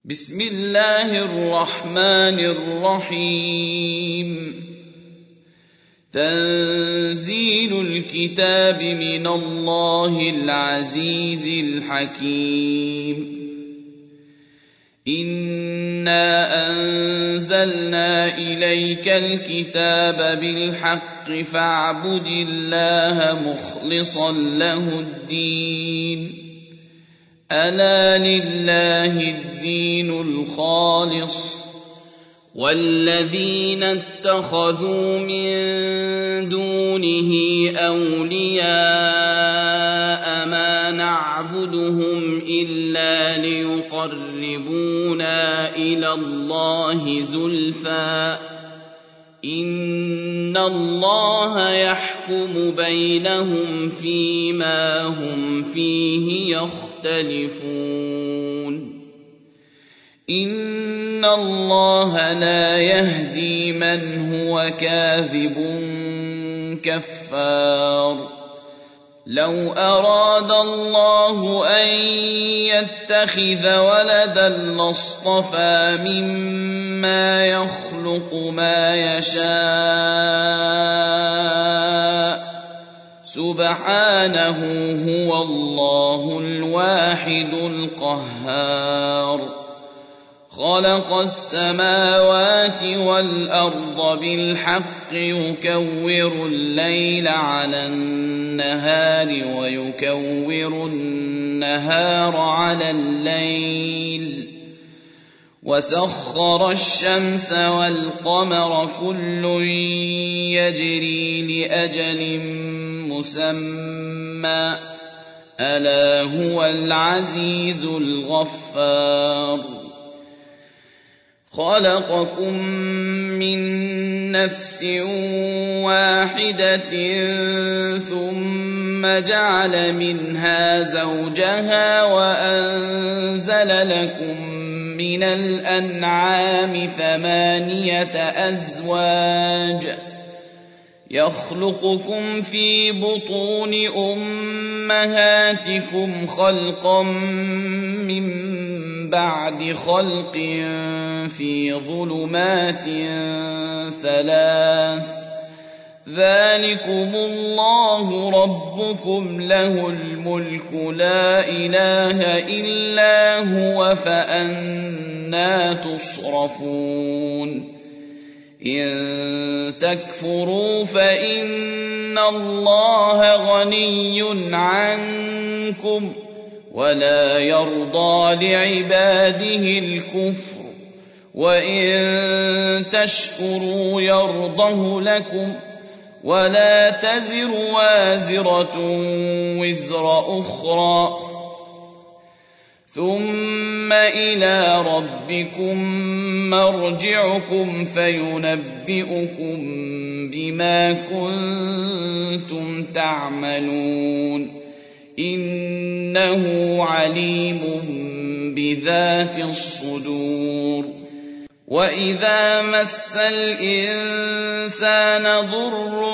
بسم الله الرحمن الرحيم. تنزيل الكتاب من الله العزيز الحكيم. إنا أنزلنا إليك الكتاب بالحق فاعبد الله مخلصا له الدين. ألا لله الدين الخالص والذين اتخذوا من دونه أولياء ما نعبدهم إلا ليقربونا إلى الله زلفى إن الله يحكم بينهم فيما هم فيه يختلفون. إن الله لا يهدي من هو كاذب كفار. لو أراد الله أن يتخذ ولدا لاصطفى مما يخلق ما يشاء سبحانه هو الله الواحد القهار. خلق السماوات والأرض بالحق يكور الليل على النهار ويكور النهار على الليل وسخر الشمس والقمر كل يجري لأجل مسمى ألا هو العزيز الغفار. خلقكم من نفس واحدة ثم جعل منها زوجها وأنزل لكم من الأنعام 8 أزواج يخلقكم في بطون أمهاتكم خلقا من بعد خلق في ظلمات 3 ذلكم الله ربكم له الملك لا إله إلا هو فأنى تصرفون. إن تكفروا فإن الله غني عنكم ولا يرضى لعباده الكفر وإن تشكروا يرضه لكم ولا تزر وازرة وزر أخرى ثم إلى ربكم مرجعكم فينبئكم بما كنتم تعملون إنه عليم بذات الصدور. وإذا مس الإنسان ضر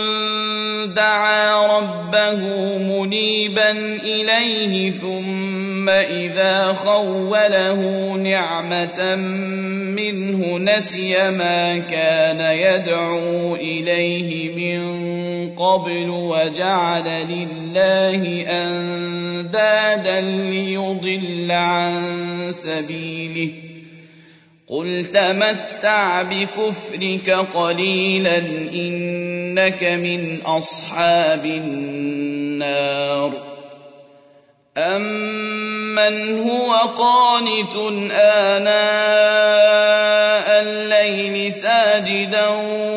دعا ربه منيبا إليه ثم إذا خوله نعمة منه نسي ما كان يدعو إليه من قبل وجعل لله أندادا ليضل عن سبيله. قل تمتع بكفرك قليلا إنك من أصحاب النار. أمن هو قانت آناء الليل ساجدا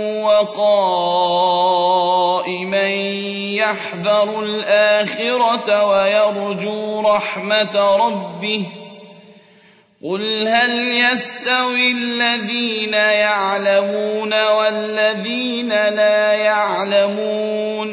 وقائما يحذر الآخرة ويرجو رحمة ربه قل هل يستوي الذين يعلمون والذين لا يعلمون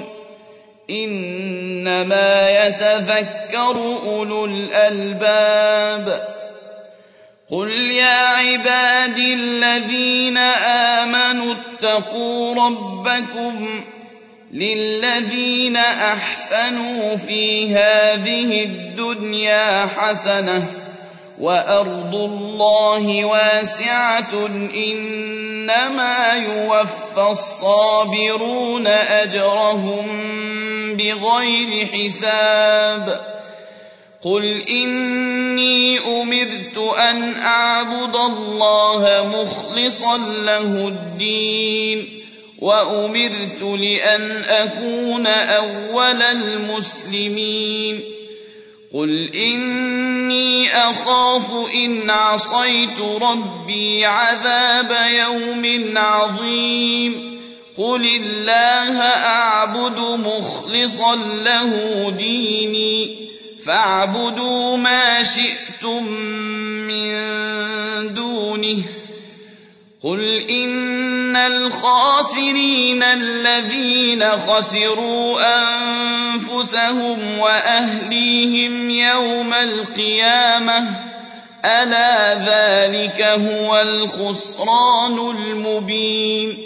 إنما يتذكر أولو الألباب. قل يا عبادي الذين آمنوا اتقوا ربكم للذين أحسنوا في هذه الدنيا حسنة وأرض الله واسعة إنما يوفى الصابرون أجرهم بغير حساب قل إني أمرت أن أعبد الله مخلصا له الدين وأمرت لأن أكون أول المسلمين قل إني أخاف إن عصيت ربي عذاب يوم عظيم قل الله أعبد مخلصا له ديني فاعبدوا ما شئتم من دونه قل إن الخاسرين الذين خسروا أنفسهم وأهليهم يوم القيامة ألا ذلك هو الخسران المبين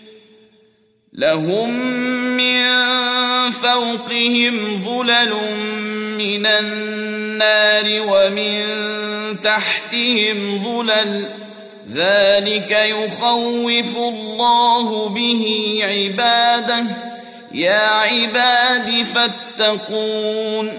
لهم من فوقهم ظلل من النار ومن تحتهم ظلل ذلك يخوف الله به عباده يا عباد فاتقون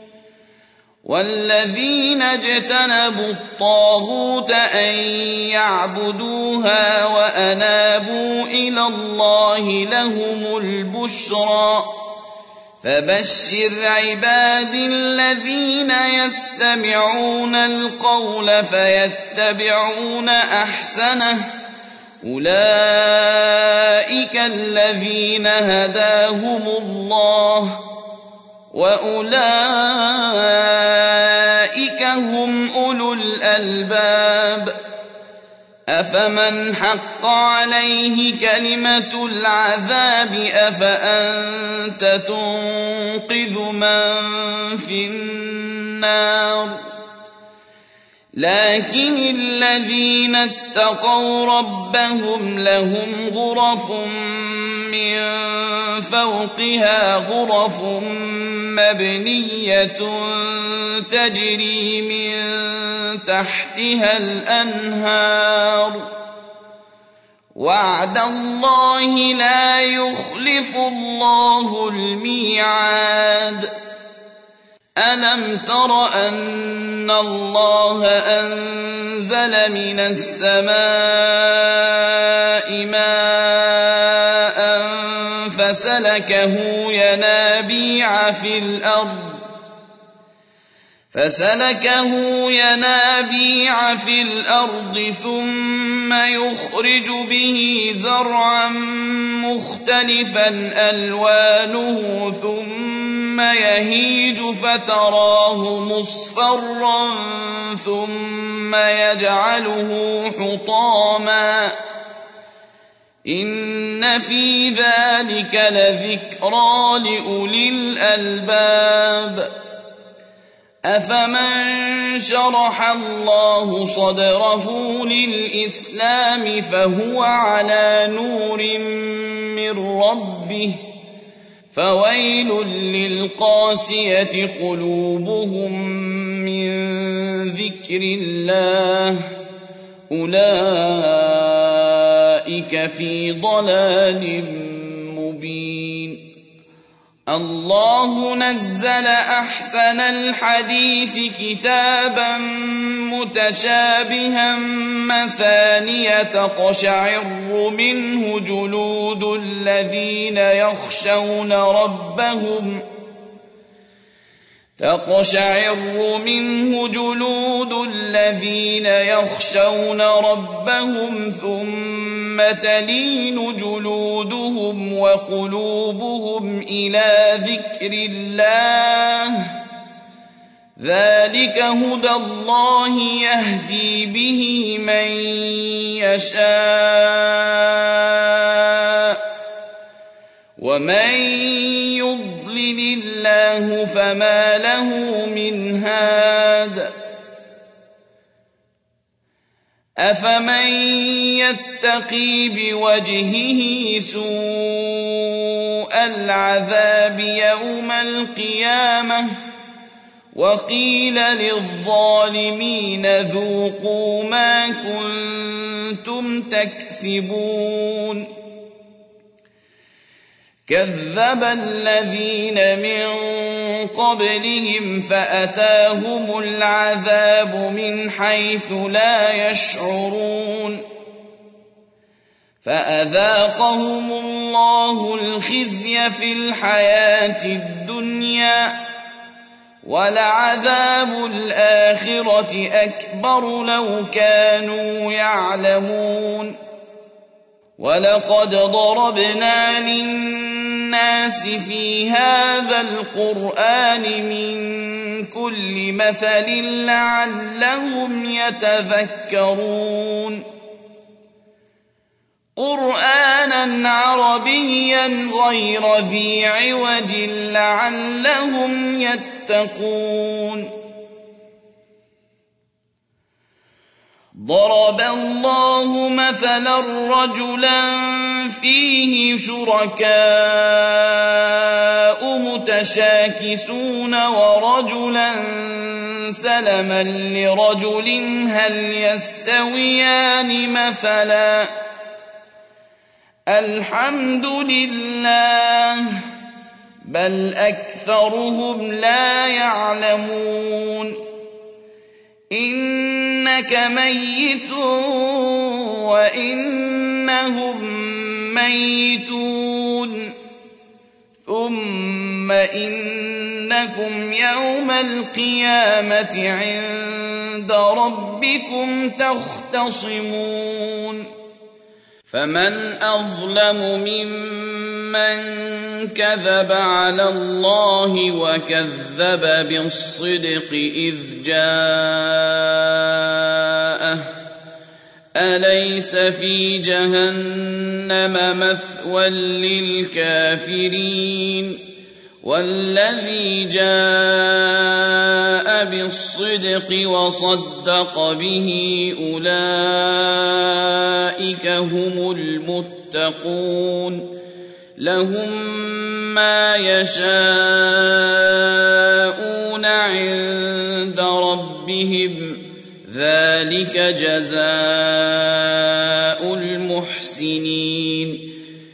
والذين اجتنبوا الطاغوت أن يعبدوها وأنابوا إلى الله لهم البشرى فبشر عباد الذين يستمعون القول فيتبعون أحسنه أولئك الذين هداهم الله وأولئك هم أولو الألباب أفمن حق عليه كلمة العذاب أفأنت تنقذ من في النار لكن الذين اتقوا ربهم لهم غرف من فوقها غرف مبنية تجري من تحتها الأنهار وعد الله لا يخلف الله الميعاد ألم تر أن الله أنزل من السماء ماء فسلكه ينابيع في الأرض ثم يخرج به زرعا مختلفا ألوانه ثم يهيج فتراه مصفرا ثم يجعله حطاما إن في ذلك لذكرى لأولي الألباب أفمن شرح الله صدره للإسلام فهو على نور من ربه فويل للقاسية قلوبهم من ذكر الله أولئك في ضلال مبين الله نزل أحسن الحديث كتابا متشابها مثانية تقشعر منه جلود الذين يخشون ربهم ثم تلين جلودهم وقلوبهم إلى ذكر الله ذلك هدى الله يهدي به من يشاء ومن يضلل الله فما له من هاد أفمن يتقي بوجهه سوء العذاب يوم القيامة وقيل للظالمين ذوقوا ما كنتم تكسبون كذب الذين من قبلهم فأتاهم العذاب من حيث لا يشعرون فأذاقهم الله الخزي في الحياة الدنيا ولعذاب الآخرة أكبر لو كانوا يعلمون ولقد ضربنا للناس في هذا القرآن من كل مثل لعلهم يتذكرون قرآنا عربيا غير ذي عوج لعلهم يتقون ضرب الله مثلا رجلا فيه شركاء متشاكسون ورجلا سلما لرجل هل يستويان مثلا الحمد لله بل أكثرهم لا يعلمون إنك ميت وإنهم ميتون ثم إنكم يوم القيامة عند ربكم تختصمون فمن أظلم ممن كذب على الله وكذب بالصدق إذ جاءه أليس في جهنم مثوى للكافرين والذي جاء بالصدق وصدق به أولئك هم المتقون لهم ما يشاءون عند ربهم ذلك جزاء المحسنين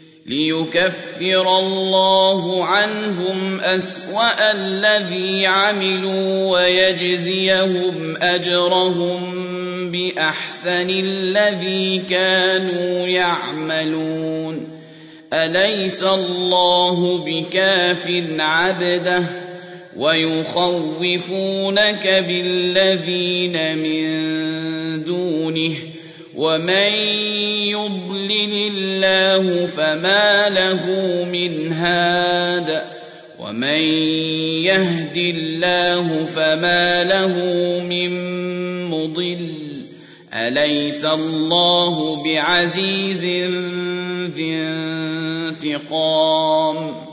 ليكفر الله عنهم أسوأ الذي عملوا ويجزيهم أجرهم بأحسن الذي كانوا يعملون أليس الله بكاف عبده ويخوفونك بالذين من دونه ومن يضلل الله فما له من هاد ومن يهد الله فما له من مضل أليس الله بعزيز ذي انتقام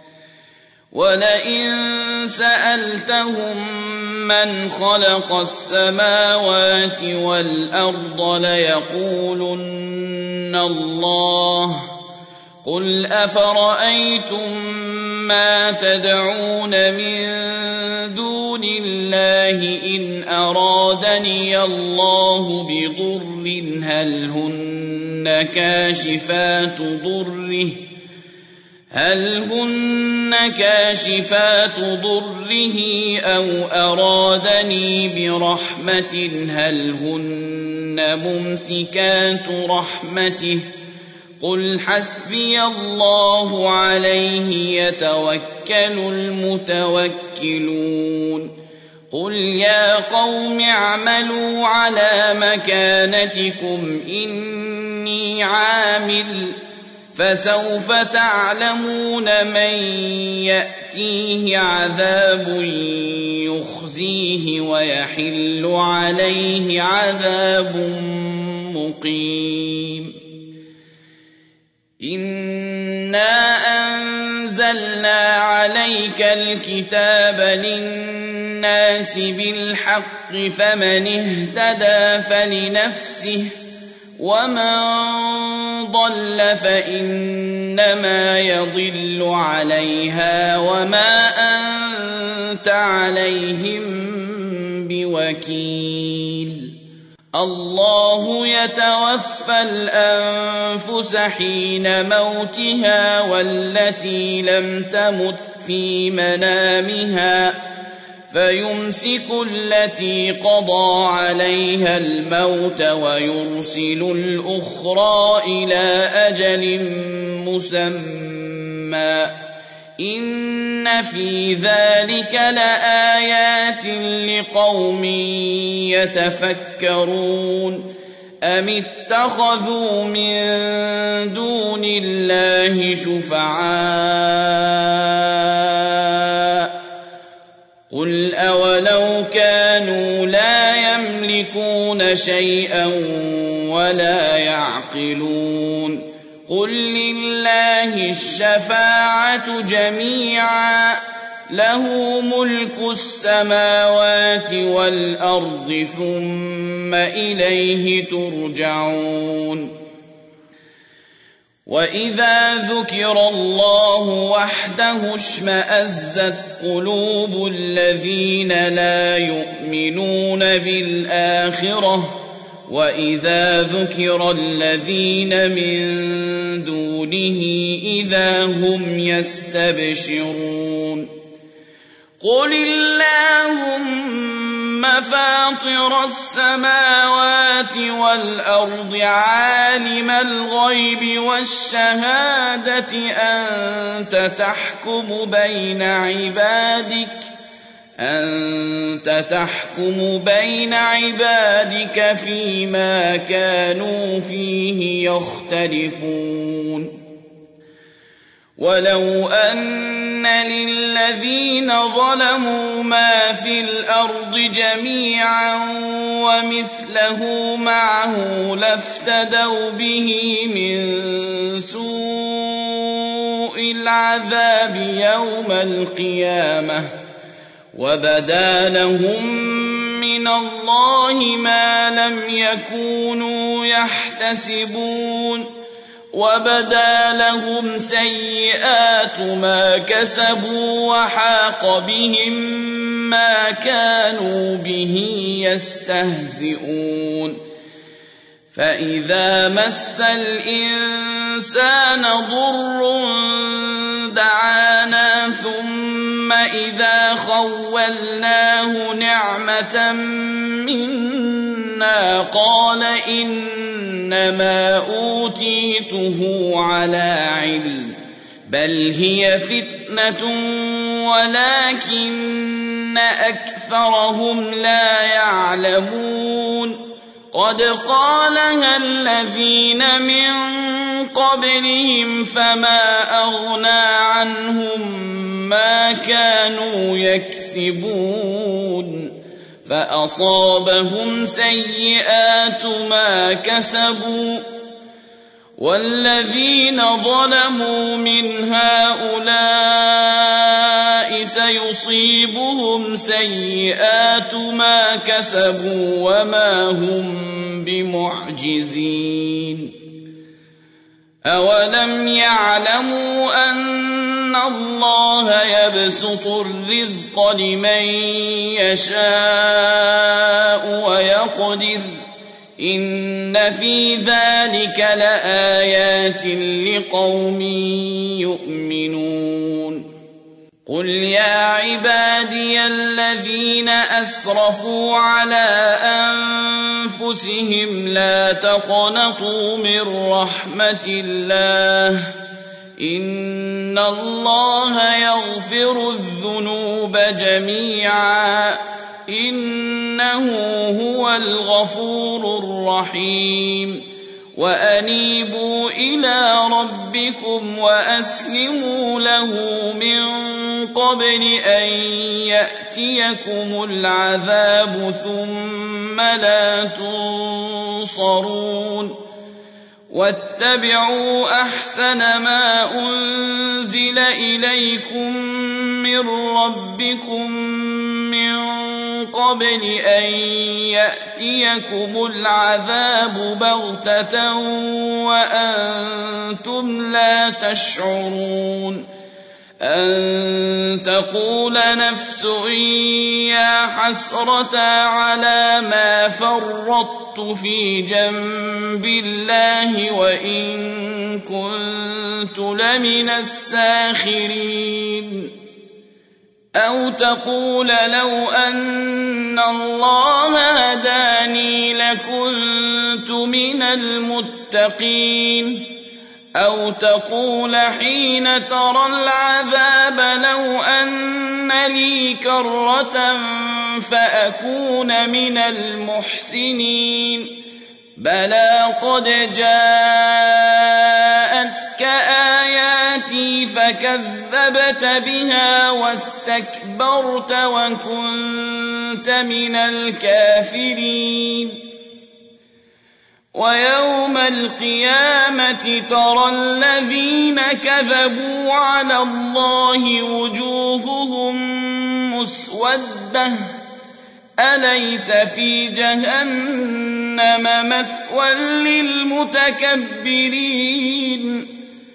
ولئن سألتهم من خلق السماوات والأرض ليقولن الله قل أفرأيتم ما تدعون من دون الله إن أرادني الله بضر هل هن كاشفات ضره أو أرادني برحمة هل هن ممسكات رحمته قل حسبي الله عليه يتوكل المتوكلون قل يا قوم اعملوا على مكانتكم إني عامل فسوف تعلمون من يأتيه عذاب يخزيه ويحل عليه عذاب مقيم إنا أنزلنا عليك الكتاب للناس بالحق فمن اهتدى فلنفسه ومن ضل فإنما يضل عليها وما أنت عليهم بوكيل الله يتوفى الأنفس حين موتها والتي لم تمت في منامها فيمسك التي قضى عليها الموت ويرسل الأخرى إلى أجل مسمى إن في ذلك لآيات لقوم يتفكرون أم اتخذوا من دون الله شفعاء قل أولو كانوا لا يملكون شيئا ولا يعقلون قل لله الشفاعة جميعا له ملك السماوات والأرض ثم إليه ترجعون وإذا ذكر الله وحده اشمأزت قلوب الذين لا يؤمنون بالآخرة وإذا ذكر الذين من دونه إذا هم يستبشرون قل اللهم فاطر السماوات والأرض عالم الغيب والشهادة أنت تحكم بين عبادك فيما كانوا فيه يختلفون ولو أن للذين ظلموا ما في الأرض جميعا ومثله معه لافتدوا به من سوء العذاب يوم القيامة وبدا لهم من الله ما لم يكونوا يحتسبون وبدا لهم سيئات ما كسبوا وحاق بهم ما كانوا به يستهزئون فإذا مس الإنسان ضر دعانا ثم إذا خولناه نعمة منا قال إنما أوتيته على علم بل هي فتنة ولكن أكثرهم لا يعلمون قد قالها الذين من قبلهم فما أغنى عنهم ما كانوا يكسبون فأصابهم سيئات ما كسبوا والذين ظلموا من هؤلاء سيصيبهم سيئات ما كسبوا وما هم بمعجزين أولم يعلموا أن الله يبسط الرزق لمن يشاء ويقدر إن في ذلك لآيات لقوم يؤمنون قل يا عبادي الذين أسرفوا على أنفسهم لا تقنطوا من رحمة الله إن الله يغفر الذنوب جميعا إنه هو الغفور الرحيم وأنيبوا إلى ربكم وأسلموا له من قبل أن يأتيكم العذاب ثم لا تنصرون واتبعوا أحسن ما أنزل إليكم من ربكم من قبل أن يأتيكم العذاب بغتة وأنتم لا تشعرون أن تقول نفس يا حسرة على ما فرطت في جنب الله وإن كنت لمن الساخرين أو تقول لو أن الله هداني لكنت من المتقين أو تقول حين ترى العذاب لو أن لي كرة فأكون من المحسنين بلى قد جاءتك آياتي فكذبت بها واستكبرت وكنت من الكافرين ويوم القيامة ترى الذين كذبوا على الله وجوههم مسودة أليس في جهنم مثوى للمتكبرين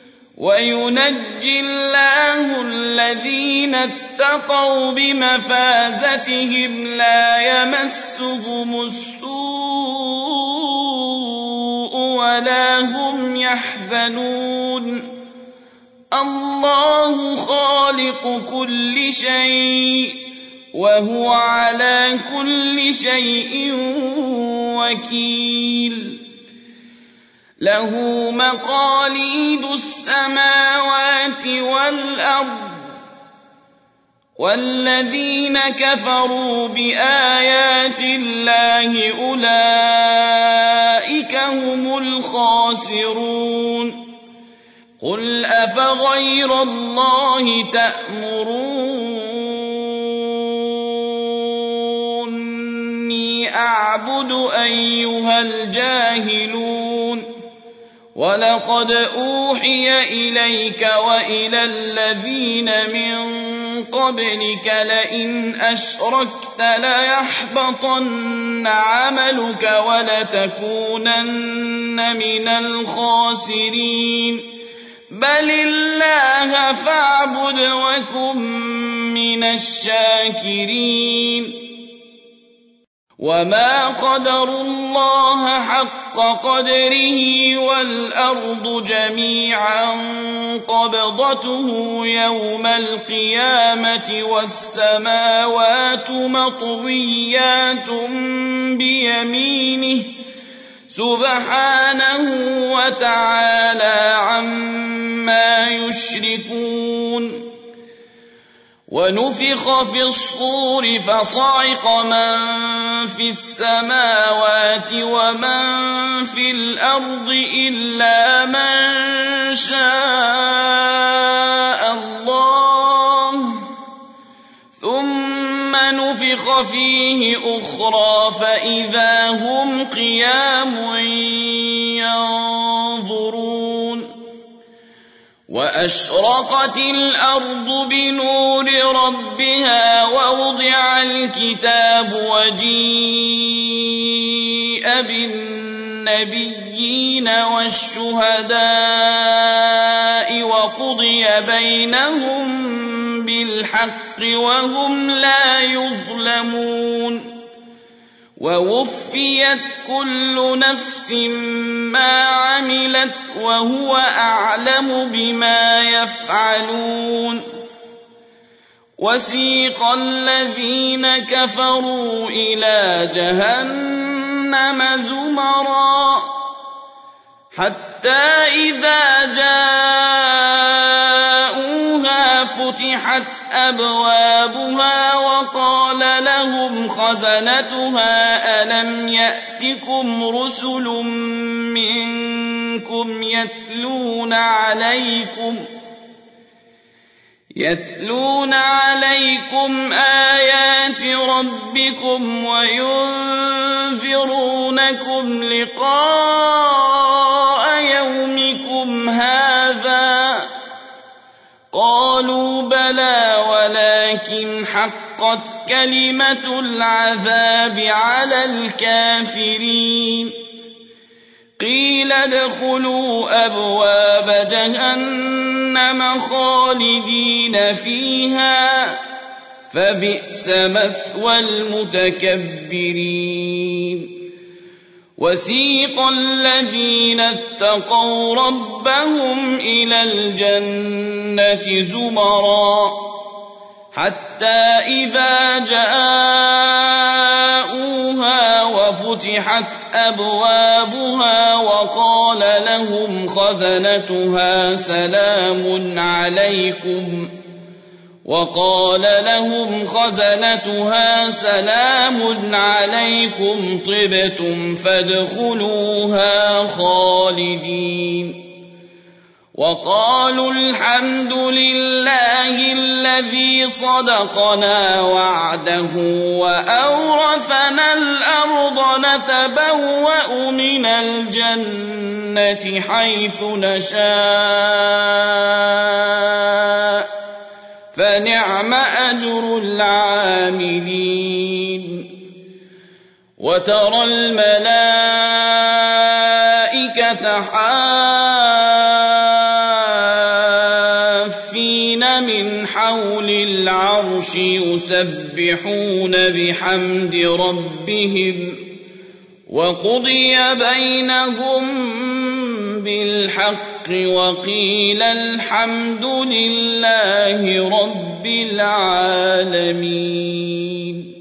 وينجي الله الذين اتقوا بمفازتهم لا يمسهم السوء ولا هم يحزنون الله خالق كل شيء وهو على كل شيء وكيل له مقاليد السماوات والأرض والذين كفروا بآيات الله أولئك هم الخاسرون قل أفغير الله تأمروني أعبد أيها الجاهلون ولقد أوحي إليك وإلى الذين من قبلك لئن أشركت ليحبطن عملك ولتكونن من الخاسرين بل الله فاعبد وكن من الشاكرين وما قدروا الله حق قدره والأرض جميعا قبضته يوم القيامة والسماوات مطويات بيمينه سبحانه وتعالى عما يشركون ونفخ في الصور فصعق من في السماوات ومن في الأرض إلا من شاء الله ثم نفخ فيه أخرى فإذا هم قيام ينظرون وأشرقت الأرض بنور ربها ووضع الكتاب وجيء بالنبيين والشهداء وقضي بينهم بالحق وهم لا يظلمون ووفيت كل نفس ما عملت وهو أعلم بما يفعلون وسيق الذين كفروا إلى جهنم زمرا حتى إذا جاءوها فتحت أبوابها وقال لهم خزنتها ألم يأتكم رسل منكم يتلون عليكم آيات ربكم وينذرونكم لقاء يومكم هذا قالوا بلى ولكن حقت كلمة العذاب على الكافرين قيل فادخلوا أبواب جهنم خالدين فيها فبئس مثوى المتكبرين وسيق الذين اتقوا ربهم إلى الجنة زمرا حتى إذا جاءوها وفتحت أبوابها وقال لهم خزنتها سلام عليكم طبتم فادخلوها خالدين وقالوا الحمد لله الذي صدقنا وعده وأورثنا الأرض نتبوأ من الجنة حيث نشاء فنعم أجر العاملين وترى الملائكة حافين من حول العرش يسبحون بحمد ربهم وقضي بينهم بالحق وقيل الحمد لله رب العالمين.